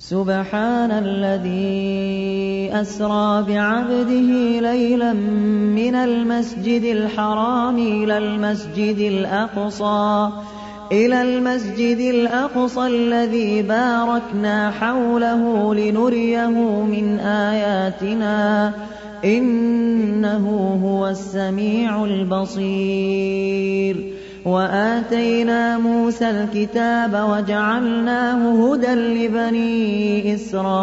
سبحان الذي أسرى بعبده ليلا من المسجد الحرام إلى المسجد الأقصى الذي باركنا حوله لنريه من آياتنا إنه هو السميع البصير. وآتينا موسى الكتاب وجعلناه هدى لبني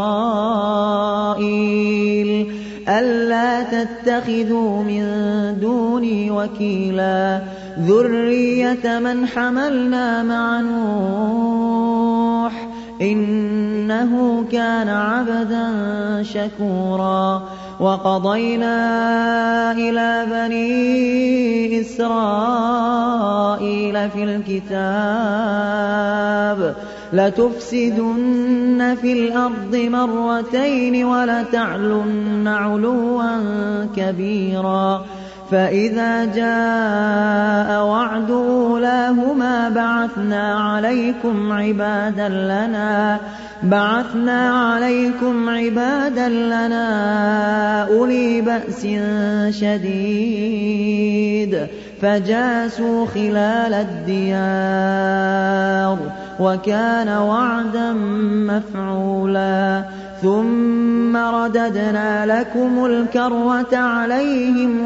إسرائيل ألا تتخذوا من دوني وكيلا ذرية من حملنا مع نوح إنه كان عبدا شكورا. وقضينا إلى بني إسرائيل في الكتاب لتفسدن في الأرض مرتين ولتعلن علوا كبيرا. فإذا جاء وعد أولاهما بعثنا عليكم عبادا لنا أولي بأس شديد فجاسوا خلال الديار وكان وعدا مفعولا. ثم رددنا لكم الكرة عليهم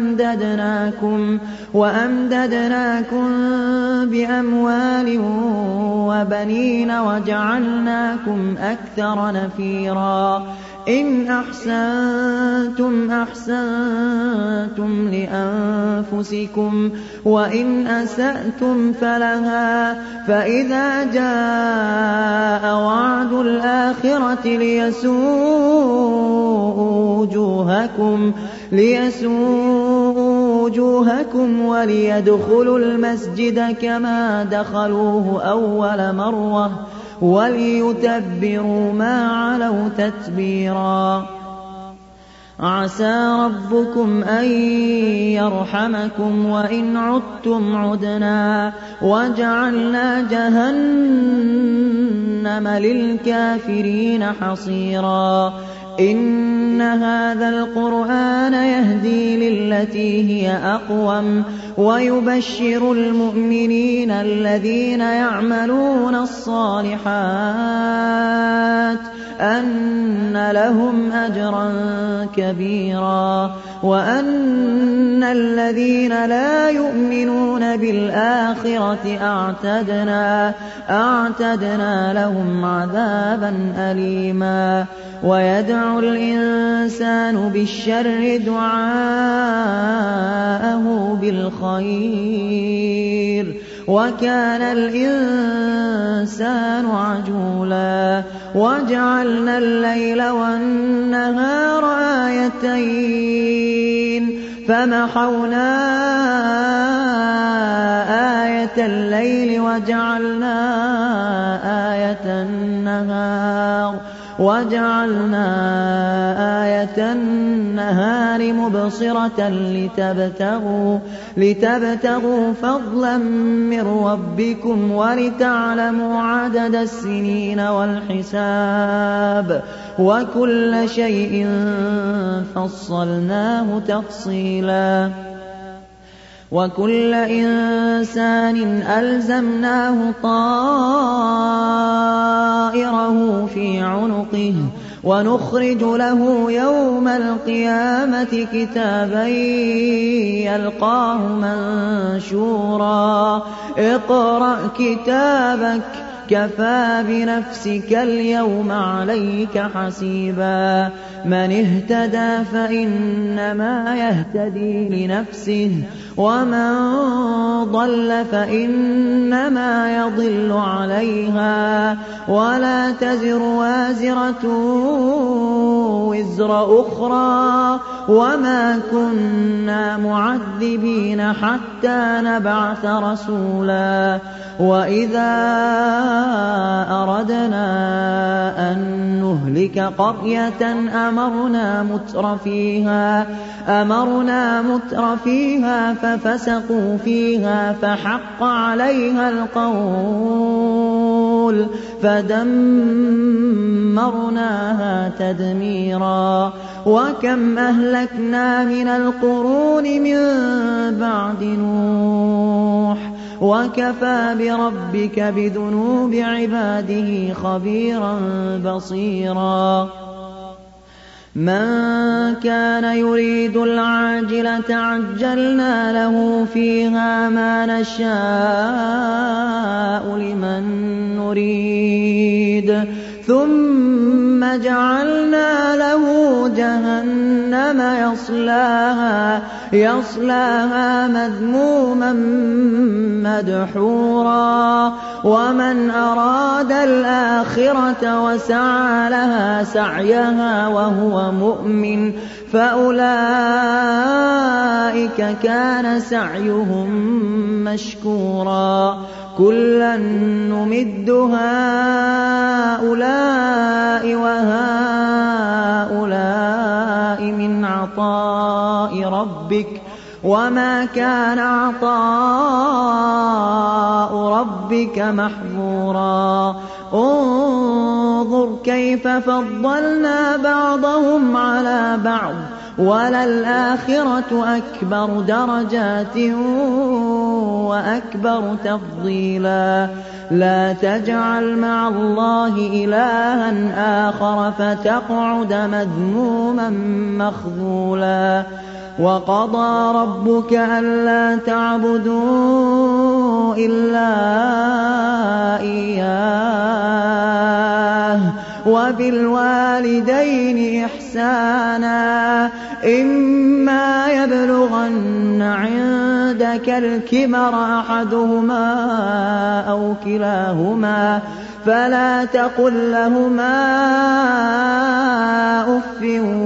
وأمددناكم بأموال وبنين وجعلناكم أكثر نفيرا. إن أحسنتم أحسنتم لأنفسكم وإن أسأتم فلها. فإذا جاء وعد الآخرة ليسوءوا وجوهكم وليدخلوا المسجد كما دخلوه أول مرة وليتبروا ما علوا تتبيرا. عسى ربكم أن يرحمكم وإن عدتم عدنا وجعلنا جهنم للكافرين حصيرا. إن هذا القرآن يهدي للتي هي أقوم ويبشر المؤمنين الذين يعملون الصالحات أن لهم أجرا كبيرا وأن الذين لا يؤمنون بالآخرة أعتدنا لهم عذابا أليما. ويدعو الإنسان بالشر دعاءه بالخير وكان الإنسان عجولا. وجعلنا الليل والنهار آيتين فمحونا آية الليل وجعلنا آية النهار مبصرة لتبتغوا فضلا من ربكم ولتعلموا عدد السنين والحساب وكل شيء فصلناه تفصيلا. وكل إنسان ألزمناه طائره في عنقه ونخرج له يوم القيامة كتابا يلقاه منشورا. اقرأ كتابك كفى بنفسك اليوم عليك حسيبا. من اهتدى فإنما يهتدي لنفسه ومن ضل فإنما يضل عليها ولا تزر وازرة وزر أخرى وما كنا معذبين حتى نبعث رسولا. وإذا أردنا أن نهلك قرية أمرنا متر فيها ففسقوا فيها فحق عليها القول فدمرناها دَمَّرْنَاهَا تَدْمِيرًا وَكَمْ أَهْلَكْنَا مِنَ الْقُرُونِ مِنْ بَعْدِ نُوحٍ وَكَفَى بِرَبِّكَ بِذُنُوبِ عِبَادِهِ خَبِيرًا بَصِيرًا مَنْ كَانَ يُرِيدُ الْعَاجِلَةَ عَجَّلْنَا لَهُ فِيهَا مَا نَشَاءُ لِمَن نُّرِيدُ ثُمَّ جَعَلْنَا لَهُ جَهَنَّمَ يَصْلَاهَا مَذْمُومًا مَّدْحُورًا وَمَنْ أَرَادَ الْآخِرَةَ وَسَعَىٰ لَهَا سَعْيَهَا وَهُوَ مُؤْمِنٌ فَأُولَٰئِكَ كَانَ سَعْيُهُم مَّشْكُورًا كُلًّا نُّمِدُّ هَٰؤُلَاءِ وَهَٰؤُلَاءِ مِنْ عَطَاءِ رَبِّكَ وَمَا كَانَ عَطَاءُ رَبِّكَ مَحْظُورًا انظُرْ كَيْفَ فَضَّلْنَا بَعْضَهُمْ عَلَىٰ بَعْضٍ وَلَلْآخِرَةُ أَكْبَرُ دَرَجَاتٍ وَأَكْبَرُ تَفْضِيلًا لَا تَجْعَلْ مَعَ اللَّهِ إِلَٰهًا آخَرَ فَتَقْعُدَ مَذْمُومًا مَّخْذُولًا وَقَضَىٰ رَبُّكَ أَلَّا تَعْبُدُوا إِلَّا إِيَّاهُ وَبِالْوَالِدَيْنِ إِحْسَانًا إِمَّا يَبْلُغَنَّ عِندَكَ الْكِبَرَ أَحَدُهُمَا أَوْ كِلَاهُمَا فَلَا تَقُل لَّهُمَا أُفٍّ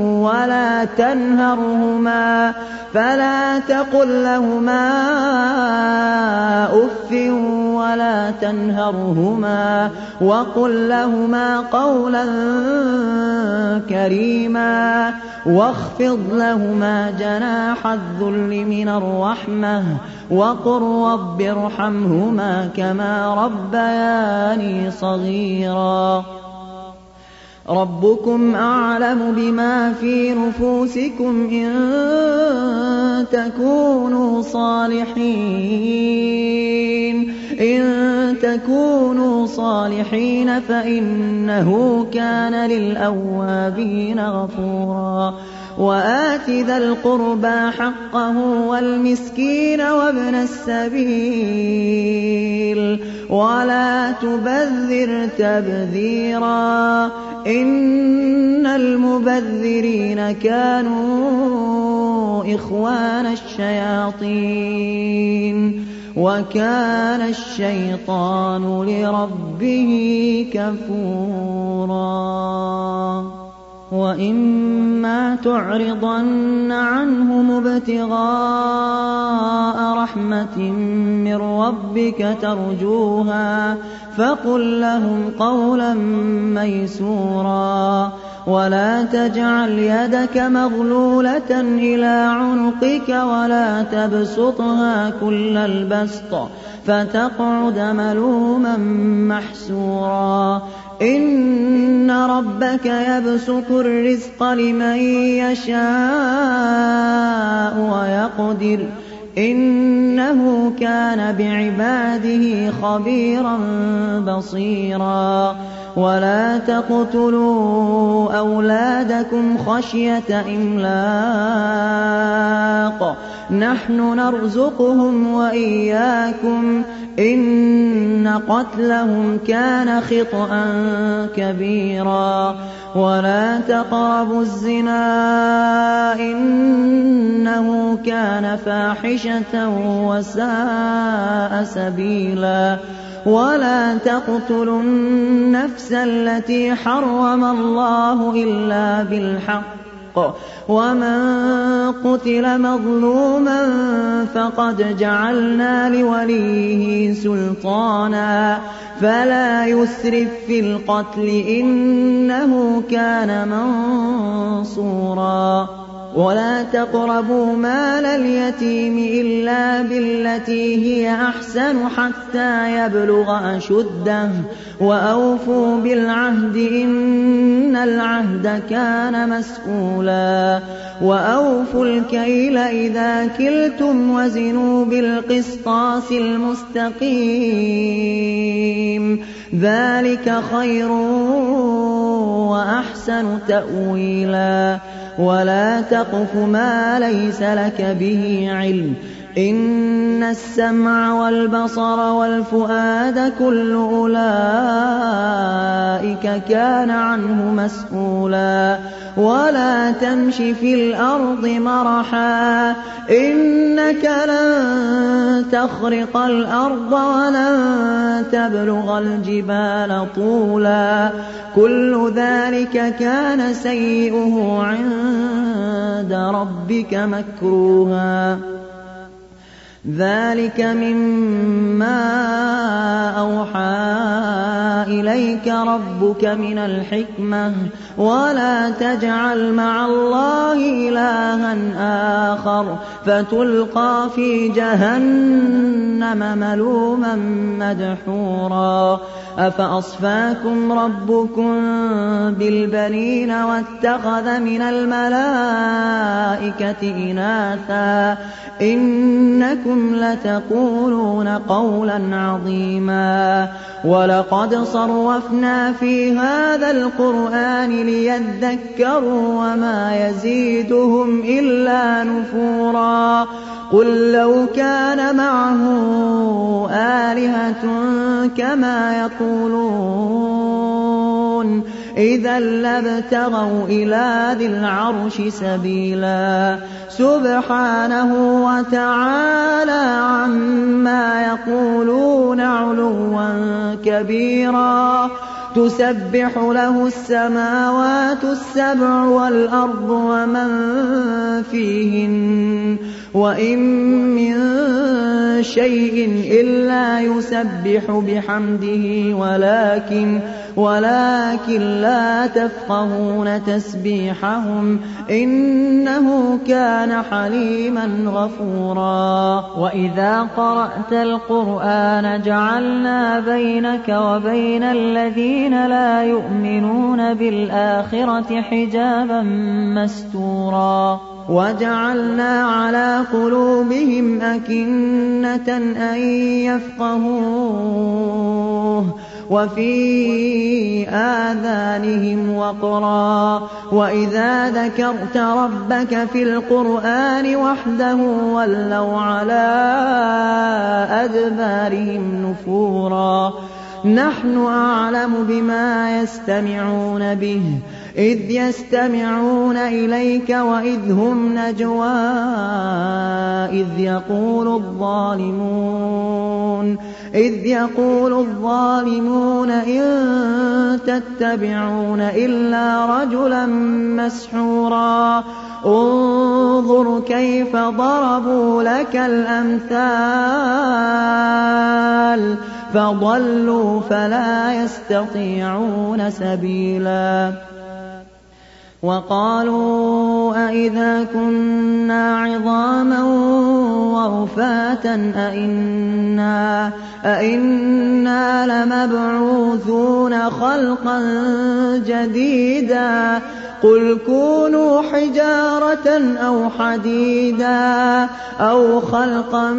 وَلَا تَنْهَرْهُمَا وَقُل لَّهُمَا قَوْلًا كَرِيمًا وَاخْفِضْ لَهُمَا جَنَاحَ الذُّلِّ مِنَ الرَّحْمَةِ وَقُل رَّبِّ ارْحَمْهُمَا كَمَا رَبَّيَانِي صَغِيرًا رَبُّكُمْ أَعْلَمُ بِمَا فِي نُفُوسِكُمْ إِن تَكُونُوا صَالِحِينَ فَإِنَّهُ كَانَ لِلْأَوَّابِينَ غَفُورًا وَآتِ ذَا الْقُرْبَىٰ حَقَّهُ وَالْمِسْكِينَ وَابْنَ السَّبِيلِ وَلَا تُبَذِّرْ تَبْذِيرًا إِنَّ الْمُبَذِّرِينَ كَانُوا إِخْوَانَ الشَّيَاطِينِ وَكَانَ الشَّيْطَانُ لِرَبِّهِ كَفُورًا وَإِمَّا تُعْرِضَنَّ عَنْهُمُ ابْتِغَاءَ رَحْمَةٍ مِّن رَّبِّكَ تَرْجُوهَا فَقُل لَّهُمْ قَوْلًا مَّيْسُورًا وَلَا تَجْعَلْ يَدَكَ مَغْلُولَةً إِلَىٰ عُنُقِكَ وَلَا تَبْسُطْهَا كُلَّ الْبَسْطِ فَتَقْعُدَ مَلُومًا مَّحْسُورًا إِنَّ رَبَّكَ يَبْسُطُ الرِّزْقَ لِمَن يَشَاءُ وَيَقْدِرُ إِنَّهُ كَانَ بِعِبَادِهِ خَبِيرًا بَصِيرًا وَلَا تَقْتُلُوا أَوْلَادَكُمْ خَشْيَةَ إِمْلَاقٍ نَّحْنُ نَرْزُقُهُمْ وَإِيَّاكُمْ إِنَّ قَتْلَهُمْ كَانَ خِطْئًا كَبِيرًا وَلَا تَقْرَبُوا الزِّنَا إِنَّهُ كَانَ فَاحِشَةً وَسَاءَ سَبِيلًا وَلَا تَقْتُلُوا النَّفْسَ الَّتِي حَرَّمَ اللَّهُ إِلَّا بِالْحَقِّ وَمَن قُتِلَ مَظْلُومًا فَقَدْ جَعَلْنَا لِوَلِيِّهِ سُلْطَانًا فَلَا يُسْرِف فِّي الْقَتْلِ إِنَّهُ كَانَ مَنصُورًا وَلَا تَقْرَبُوا مَالَ الْيَتِيمِ إِلَّا بِالَّتِي هِيَ أَحْسَنُ حَتَّىٰ يَبْلُغَ أَشُدَّهُ وَأَوْفُوا بِالْعَهْدِ إِنَّ العهد كان مسئولا وأوفوا الكيل إذا كلتم وزنوا بالقسطاس المستقيم ذلك خير وأحسن تأويلا ولا تقف ما ليس لك به علم إن السمع والبصر والفؤاد كل أولئك كان عنه مسؤولا ولا تمش في الأرض مرحا إنك لن تخرق الأرض ولن تبلغ الجبال طولا كل ذلك كان سيئه عند ربك مكروها ذلك مما أوحى إليك ربك من الحكمة ولا تجعل مع الله إلها آخر فتلقى في جهنم ملوما مدحورا أفأصفاكم ربكم بالبنين واتخذ من الملائكة إناثا إنكم لتقولون قولا عظيما ولقد صرفنا في هذا القرآن ليذكروا وما يزيدهم إلا نفورا قل لو كان معه آلهة كما يقولون إذا لابتغوا إلى ذي العرش سبيلا سبحانه وتعالى عما يقولون علوا كبيرا تسبح له السماوات السبع والأرض ومن فيهن وإن من شيء إلا يسبح بحمده ولكن لا تفقهون تسبيحهم إنه كان حليما غفورا وإذا قرأت القرآن جعلنا بينك وبين الذين لا يؤمنون بالآخرة حجابا مستورا وجعلنا على قلوبهم أكنة أن يفقهوه وفي آذانهم وقرا وإذا ذكرت ربك في القرآن وحده ولوا على أدبارهم نفورا نحن أعلم بما يستمعون به إذ يستمعون إليك وإذ هم نجوى إذ يقول الظالمون إن تتبعون إلا رجلا مسحورا انظر كيف ضربوا لك الأمثال فضلوا فلا يستطيعون سبيلا وقالوا أئذا كنا عظاما ورفاتا أئنا لمبعوثون خلقا جديدا قل كونوا حجارة أو حديدا أو خلقا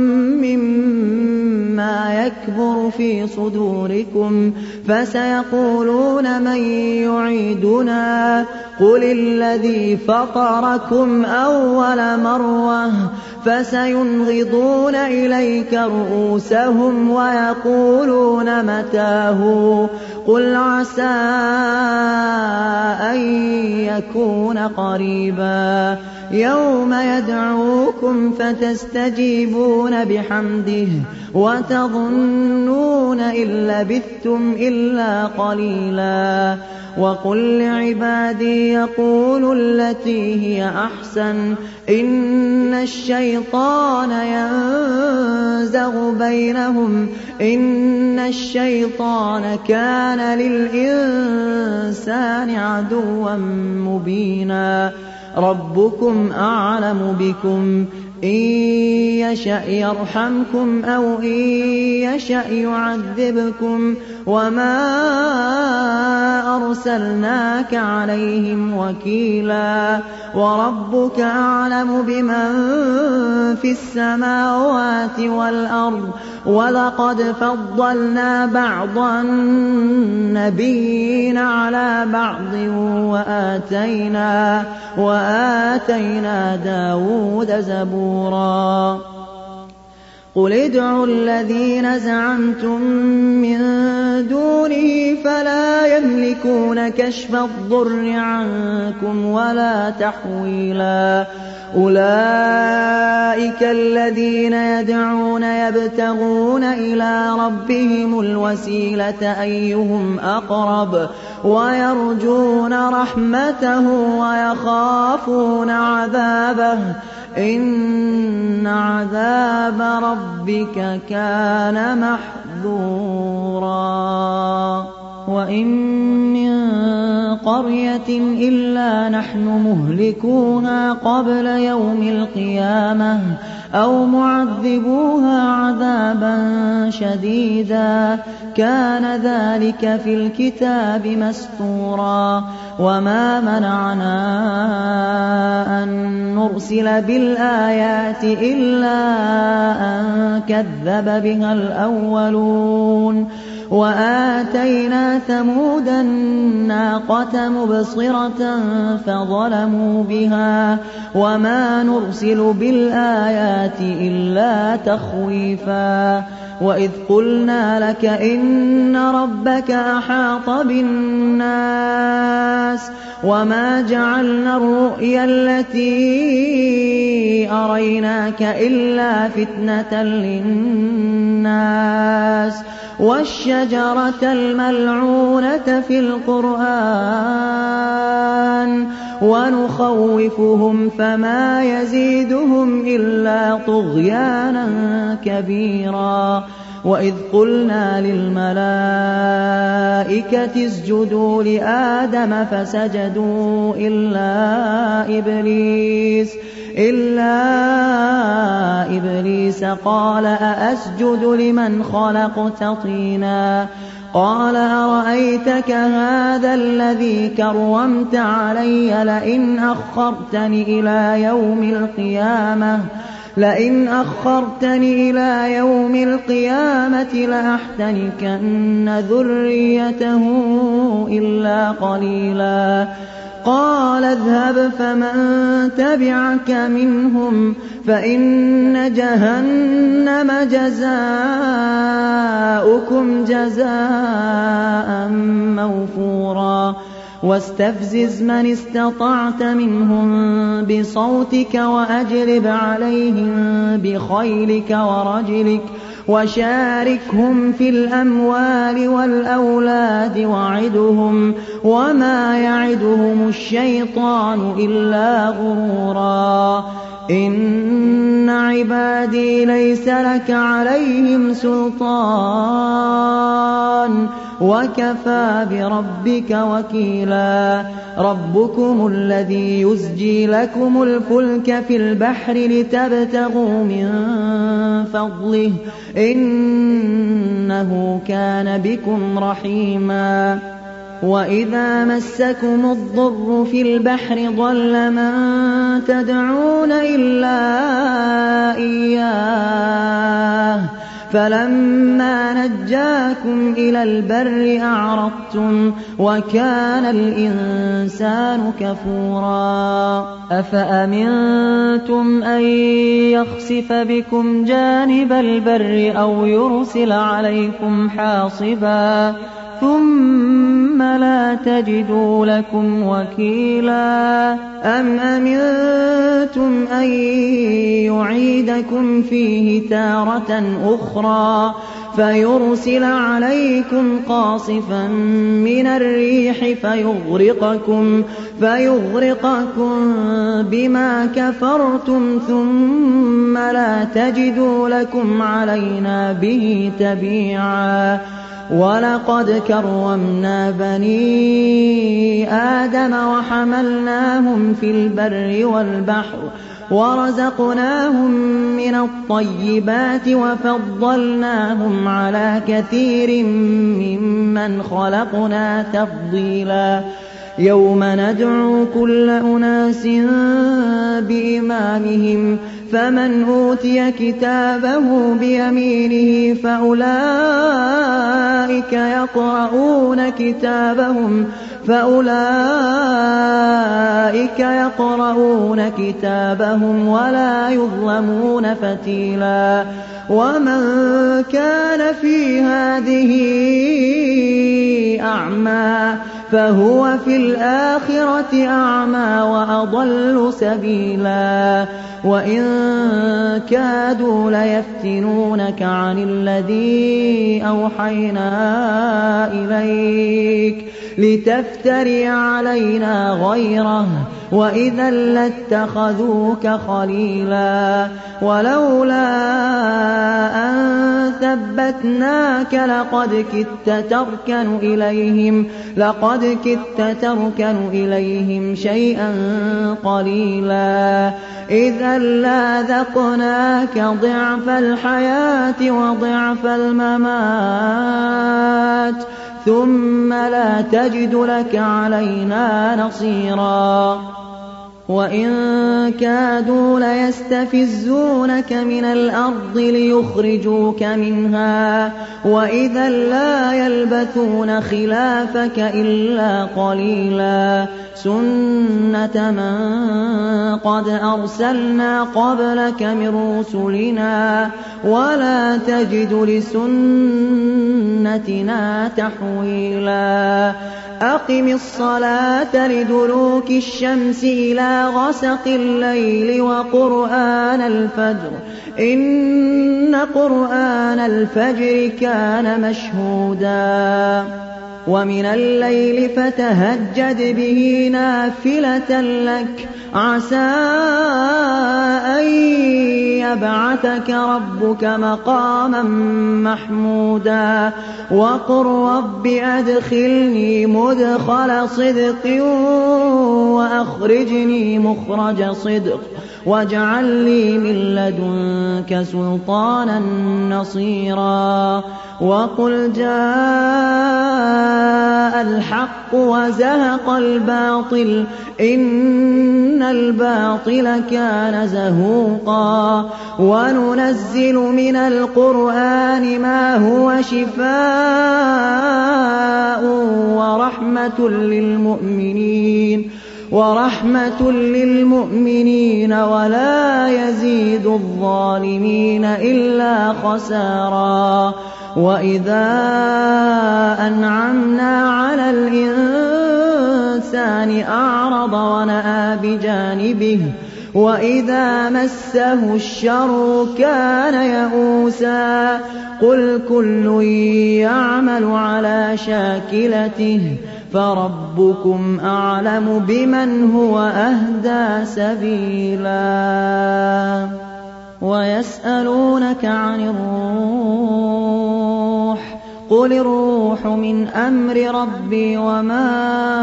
مما يكبر في صدوركم فسيقولون من يعيدنا قل الذي فطركم أول مرة فسينغضون إليك رؤوسهم ويقولون متاه قل عسى أن يكون قريبا يوم يدعوكم فتستجيبون بحمده وتظنون إن لبثتم إلا قليلا وقل لعبادي يقولوا التي هي أحسن إن الشيطان ينزغ بينهم إن الشيطان كان للإنسان عدوا مبينا ربكم أعلم بكم إن يشأ يرحمكم أو إن يشأ يعذبكم وما أرسلناك عليهم وكيلا وربك أعلم بمن في السماوات والأرض ولقد فضلنا بعض النبيين على بعض وآتينا داود زبورا قل ادعوا الذين زعمتم من دونه فلا يملكون كشف الضر عنكم ولا تحويلا أولئك الذين يدعون يبتغون إلى ربهم الوسيلة أيهم أقرب ويرجون رحمته ويخافون عذابه إن عذاب ربك كان محذورا وإن من قرية إلا نحن مهلكوها قبل يوم القيامة أو معذبوها عذابا شديدا كان ذلك في الكتاب مسطورا وما منعنا أن نرسل بالآيات إلا أن كذب بها الأولون وآتينا ثمود الناقة مبصرة فظلموا بها وما نرسل بالآيات إلا تخويفا وإذ قلنا لك إن ربك أحاط بالناس وما جعلنا الرؤيا التي أريناك إلا فتنة للناس والشجرة الملعونة في القرآن ونخوفهم فما يزيدهم إلا طغيانا كبيرا وإذ قلنا للملائكة اسجدوا لآدم فسجدوا إلا إبليس قال أأسجد لمن خلقت طينا قال أرأيتك هذا الذي كرمت علي لئن أخرتني إلى يوم القيامة لأحتنكن ذريته إلا قليلا قال اذهب فمن تبعك منهم فإن جهنم جزاؤكم جزاء موفورا واستفزز من استطعت منهم بصوتك وأجلب عليهم بخيلك ورجلك وشاركهم في الأموال والأولاد وعدهم وما يعدهم الشيطان إلا غرورا إن عبادي ليس لك عليهم سلطان وكفى بربك وكيلا ربكم الذي يزجي لكم الفلك في البحر لتبتغوا من فضله إنه كان بكم رحيما وإذا مسكم الضر في البحر ضل من تدعون إلا إياه فلما نجاكم إلى البر أعرضتم وكان الإنسان كفورا أفأمنتم أن يخسف بكم جانب البر أو يرسل عليكم حاصبا ثم لا تجدوا لكم وكيلا أم أمنتم أن يعيدكم فيه تارة أخرى فيرسل عليكم قاصفا من الريح فيغرقكم بما كفرتم ثم لا تجدوا لكم علينا به تبيعا ولقد كرمنا بني آدم وحملناهم في البر والبحر ورزقناهم من الطيبات وفضلناهم على كثير ممن خلقنا تفضيلا يوم ندعو كل أناس بإمامهم فمن أوتي كتابه بيمينه فأولئك يقرؤون كتابهم ولا يظلمون فتيلا ومن كان في هذه أعمى فهو في الآخرة أعمى وأضل سبيلا وإن كادوا ليفتنونك عن الذي أوحينا إليك لتفتري علينا غيره وإذا لاتخذوك خليلا ولولا أن ثبتناك لقد كدت تركن إليهم شيئا قليلا إذا لاذقناك ضعف الحياة وضعف الممات ثم لا تجد لك علينا نصيرا وإن كادوا ليستفزونك من الأرض ليخرجوك منها وإذا لا يلبثون خلافك إلا قليلا سنة من قد أرسلنا قبلك من رسلنا ولا تجد لسنتنا تحويلا أقم الصلاة لدلوك الشمس إلى غسق الليل وقرآن الفجر إن قرآن الفجر كان مشهودا ومن الليل فتهجد به نافلة لك عسى أن يبعثك ربك مقاما محمودا وقل رب أدخلني مدخل صدق وأخرجني مخرج صدق واجعل لي من لدنك سلطانا نصيرا وقل جاء الحق وزهق الباطل إن الباطل كان زهوقا وننزل من القرآن ما هو شفاء ورحمة للمؤمنين ولا يزيد الظالمين إلا خسارا وإذا أنعمنا على الإنسان أعرض ونأى بجانبه وإذا مسه الشر كان يئوسا قل كل يعمل على شاكلته فربكم أعلم بمن هو أهدى سبيلا ويسألونك عن الروح قل الروح من أمر ربي وما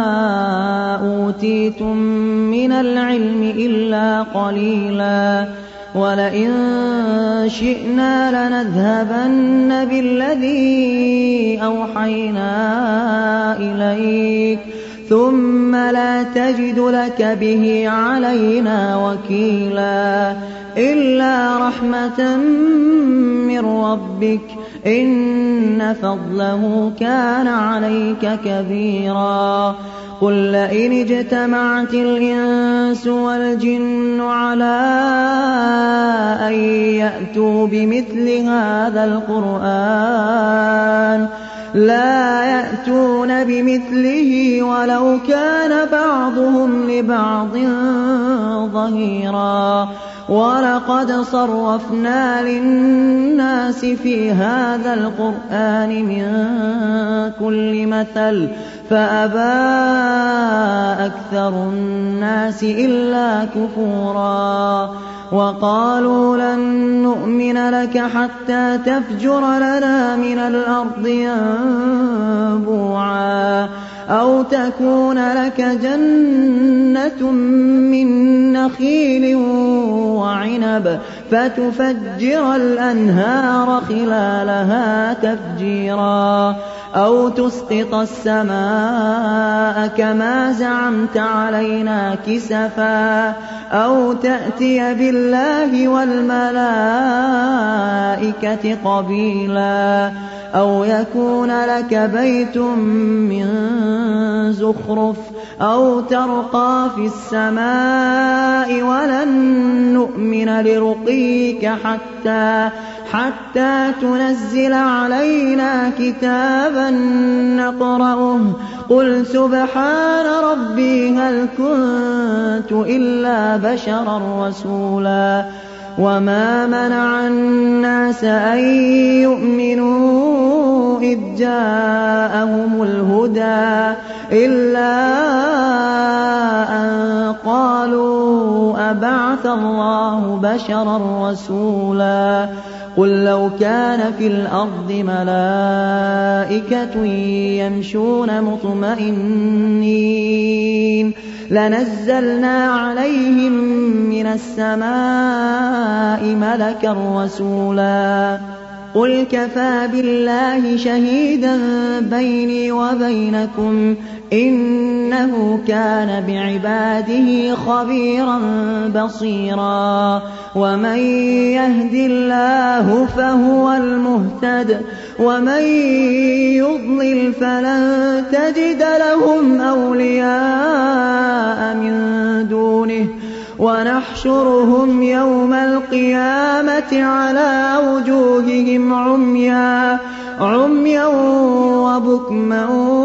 أوتيتم من العلم إلا قليلا ولئن شئنا لنذهبن بالذي أوحينا إليك ثم لا تجد لك به علينا وكيلا إلا رحمة من ربك إن فضله كان عليك كبيرا قل لئن اجتمعت الإنس والجن على أن يأتوا بمثل هذا القرآن لا يأتون بمثله ولو كان بعضهم لبعض ظهيرا ولقد صرفنا للناس في هذا القرآن من كل مثل فأبى أكثر الناس إلا كفورا وقالوا لن نؤمن لك حتى تفجر لنا من الأرض ينبوعا أو تكون لك جنة من نخيل وعنب فتفجر الأنهار خلالها تفجيرا أو تسقط السماء كما زعمت علينا كسفا أو تأتي بالله والملائكة قبيلا أو يكون لك بيت من زخرف أو ترقى في السماء ولن نؤمن لرقيك حتى تنزل علينا كتابا نقرأه قل سبحان ربي هل كنت إلا بشرا رسولا وما منع الناس أن يؤمنوا إذ جاءهم الهدى إلا أن قالوا أبعث الله بشرا رسولا قل لو كان في الأرض ملائكة يمشون مطمئنين لنزلنا عليهم من السماء ملكا رسولا قل كفى بالله شهيدا بيني وبينكم إنه كان بعباده خبيرا بصيرا ومن يهد الله فهو المهتد ومن يضلل فلن تجد لهم أولياء من دونه ونحشرهم يوم القيامة على وجوههم عميا وبكما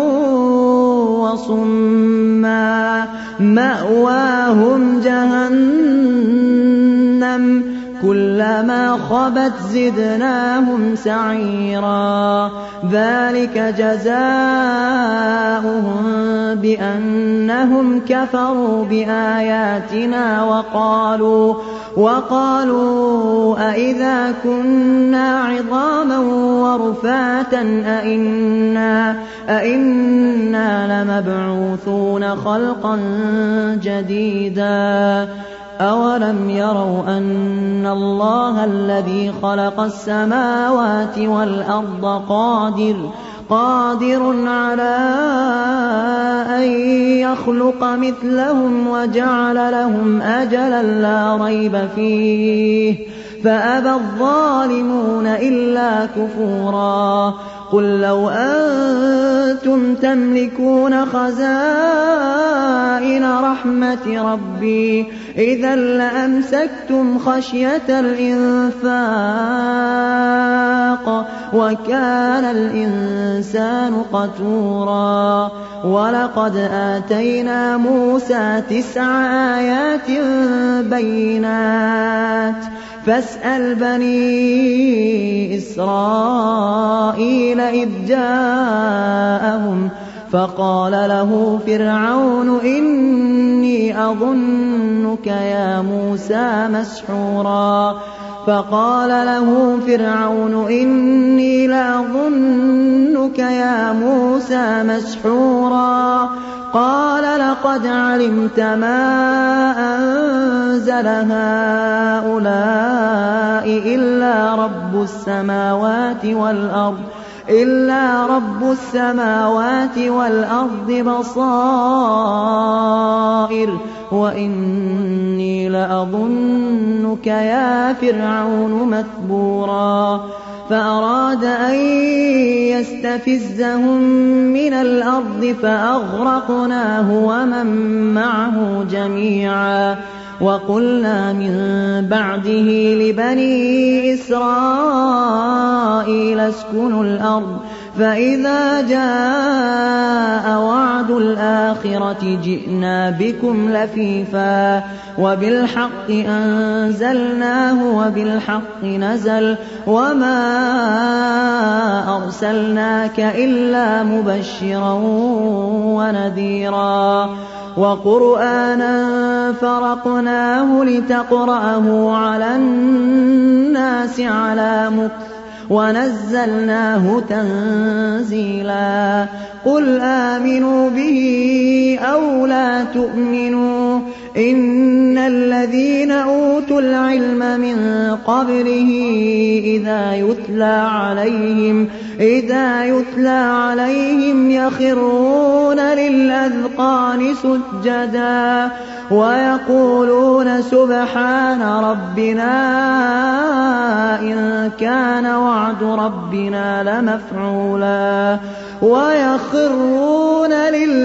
وصما مأواهم جهنم كلما خبت زدناهم سعيرا ذلك جزاؤهم بأنهم كفروا بآياتنا وقالوا أئذا كنا عظاما ورفاتا أئنا لمبعوثون خلقا جديدا أولم يروا أن الله الذي خلق السماوات والأرض قادر على أن يخلق مثلهم وجعل لهم أجلا لا ريب فيه فأبى الظالمون إلا كفورا قل لو أنتم تملكون خزائن رحمة ربي إذا لأمسكتم خشية الإنفاق وكان الإنسان قتورا ولقد آتينا موسى 9 آيات بينات فاسأل بني إسرائيل إذ جاءهم فقال له فرعون إني أظنك يا موسى مسحورا فقال له فرعون إني لأظنك يا موسى مسحورا قال لقد علمت ما أنزل هؤلاء إلا رب السماوات والأرض بصائر وإني لأظنك يا فرعون مثبورا فأراد أن يستفزهم من الأرض فأغرقناه ومن معه جميعا وقلنا من بعده لبني إسرائيل اسكنوا الأرض فإذا جاء وعد الآخرة جئنا بكم لفيفا وبالحق أنزلناه وبالحق نزل وما أرسلناك إلا مبشرا ونذيرا وقرآنا فرقناه لتقرأه على الناس على مكث ونزلناه تنزيلا قل آمنوا به أو لا تؤمنوا إن الذين أوتوا العلم من قبله إذا يتلى عليهم يخرون للأذقان سجدا ويقولون سبحان ربنا إن كان وعد ربنا لمفعولا ويخرون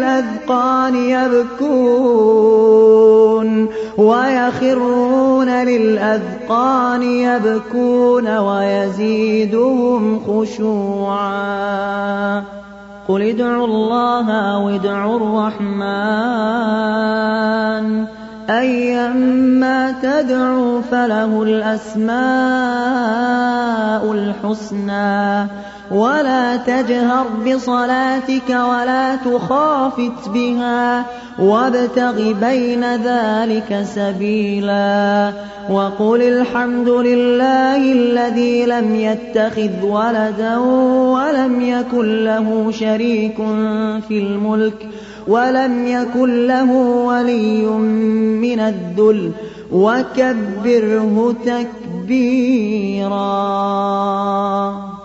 للأذقان يبكون ويزيدهم خشوعا قل ادعوا الله أو ادعوا الرحمن أيما تدعوا فله الأسماء الحسنى ولا تجهر بصلاتك ولا تخافت بها وابتغ بين ذلك سبيلا وقل الحمد لله الذي لم يتخذ ولدا ولم يكن له شريك في الملك ولم يكن له ولي من الذل وكبره تكبيرا.